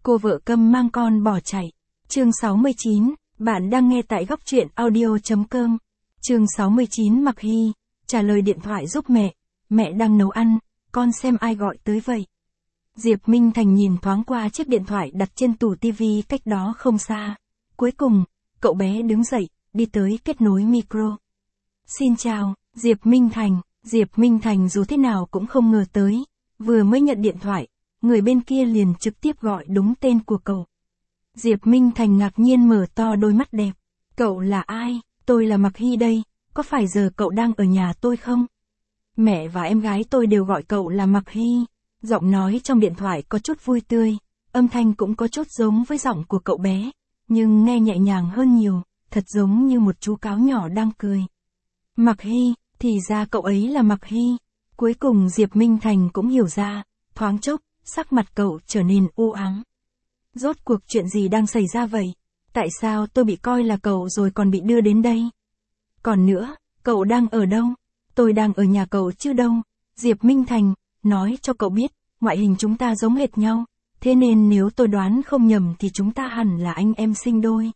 cô vợ câm mang con bỏ chạy. Chương 69, bạn đang nghe tại góc truyện audio.com. Chương 69 Mặc Hy, trả lời điện thoại giúp mẹ đang nấu ăn, con xem ai gọi tới vậy. Diệp Minh Thành nhìn thoáng qua chiếc điện thoại đặt trên tủ tivi cách đó không xa. Cuối cùng, cậu bé đứng dậy, đi tới kết nối micro. Xin chào, Diệp Minh Thành dù thế nào cũng không ngờ tới, vừa mới nhận điện thoại, người bên kia liền trực tiếp gọi đúng tên của cậu. Diệp Minh Thành ngạc nhiên mở to đôi mắt đẹp. Cậu là ai? Tôi là Mặc Hy đây, có phải giờ cậu đang ở nhà tôi không? Mẹ và em gái tôi đều gọi cậu là Mặc Hy. Giọng nói trong điện thoại có chút vui tươi, âm thanh cũng có chút giống với giọng của cậu bé, nhưng nghe nhẹ nhàng hơn nhiều, thật giống như một chú cáo nhỏ đang cười. Mặc Hy, thì ra cậu ấy là Mặc Hy. Cuối cùng Diệp Minh Thành cũng hiểu ra, thoáng chốc, sắc mặt cậu trở nên u ám. Rốt cuộc chuyện gì đang xảy ra vậy? Tại sao tôi bị coi là cậu rồi còn bị đưa đến đây? Còn nữa, cậu đang ở đâu? Tôi đang ở nhà cậu chứ đâu. Diệp Minh Thành, nói cho cậu biết, ngoại hình chúng ta giống hệt nhau, thế nên nếu tôi đoán không nhầm thì chúng ta hẳn là anh em sinh đôi.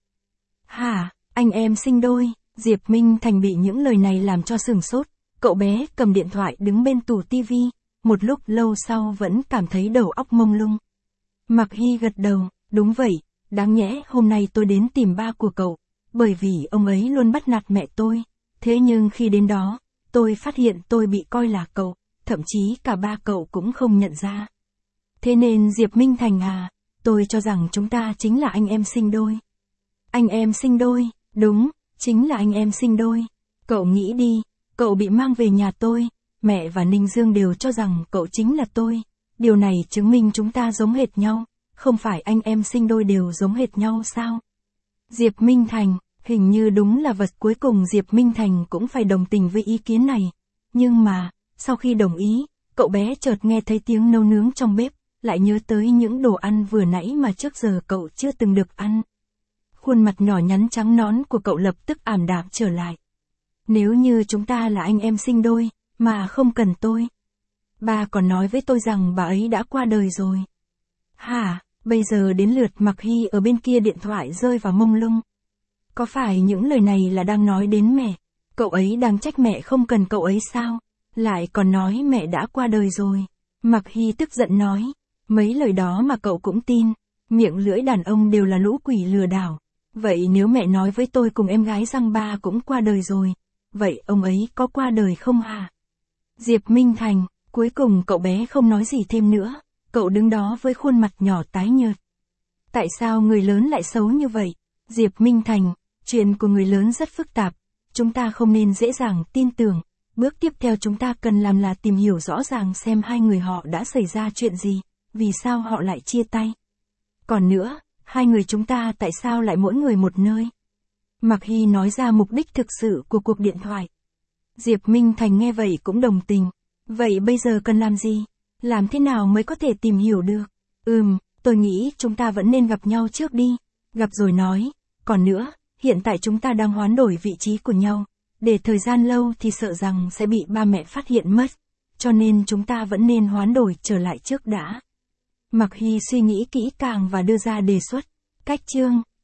Hả, anh em sinh đôi? Diệp Minh Thành bị những lời này làm cho sửng sốt, cậu bé cầm điện thoại đứng bên tủ tivi, một lúc lâu sau vẫn cảm thấy đầu óc mông lung. Mặc Hy gật đầu, đúng vậy, đáng nhẽ hôm nay tôi đến tìm ba của cậu, bởi vì ông ấy luôn bắt nạt mẹ tôi, thế nhưng khi đến đó, tôi phát hiện tôi bị coi là cậu, thậm chí cả ba cậu cũng không nhận ra. Thế nên Diệp Minh Thành à, tôi cho rằng chúng ta chính là anh em sinh đôi. Anh em sinh đôi, đúng, chính là anh em sinh đôi. Cậu nghĩ đi, cậu bị mang về nhà tôi, mẹ và Ninh Dương đều cho rằng cậu chính là tôi. Điều này chứng minh chúng ta giống hệt nhau, không phải anh em sinh đôi đều giống hệt nhau sao? Diệp Minh Thành, hình như đúng là vật cuối cùng Diệp Minh Thành cũng phải đồng tình với ý kiến này. Nhưng mà, sau khi đồng ý, cậu bé chợt nghe thấy tiếng nấu nướng trong bếp, lại nhớ tới những đồ ăn vừa nãy mà trước giờ cậu chưa từng được ăn. Khuôn mặt nhỏ nhắn trắng nõn của cậu lập tức ảm đạm trở lại. Nếu như chúng ta là anh em sinh đôi, mà không cần tôi. Ba còn nói với tôi rằng bà ấy đã qua đời rồi. Hả, bây giờ đến lượt Mặc Hy ở bên kia điện thoại rơi vào mông lung. Có phải những lời này là đang nói đến mẹ? Cậu ấy đang trách mẹ không cần cậu ấy sao? Lại còn nói mẹ đã qua đời rồi. Mặc Hy tức giận nói. Mấy lời đó mà cậu cũng tin. Miệng lưỡi đàn ông đều là lũ quỷ lừa đảo. Vậy nếu mẹ nói với tôi cùng em gái rằng ba cũng qua đời rồi, vậy ông ấy có qua đời không hả? Diệp Minh Thành, cuối cùng cậu bé không nói gì thêm nữa. Cậu đứng đó với khuôn mặt nhỏ tái nhợt. Tại sao người lớn lại xấu như vậy? Diệp Minh Thành, chuyện của người lớn rất phức tạp. Chúng ta không nên dễ dàng tin tưởng. Bước tiếp theo chúng ta cần làm là tìm hiểu rõ ràng xem hai người họ đã xảy ra chuyện gì, vì sao họ lại chia tay. Còn nữa, hai người chúng ta tại sao lại mỗi người một nơi? Mặc Hy nói ra mục đích thực sự của cuộc điện thoại. Diệp Minh Thành nghe vậy cũng đồng tình. Vậy bây giờ cần làm gì? Làm thế nào mới có thể tìm hiểu được? Tôi nghĩ chúng ta vẫn nên gặp nhau trước đi. Gặp rồi nói. Còn nữa, hiện tại chúng ta đang hoán đổi vị trí của nhau. Để thời gian lâu thì sợ rằng sẽ bị ba mẹ phát hiện mất. Cho nên chúng ta vẫn nên hoán đổi trở lại trước đã. Mặc Hy suy nghĩ kỹ càng và đưa ra đề xuất. Cách chương.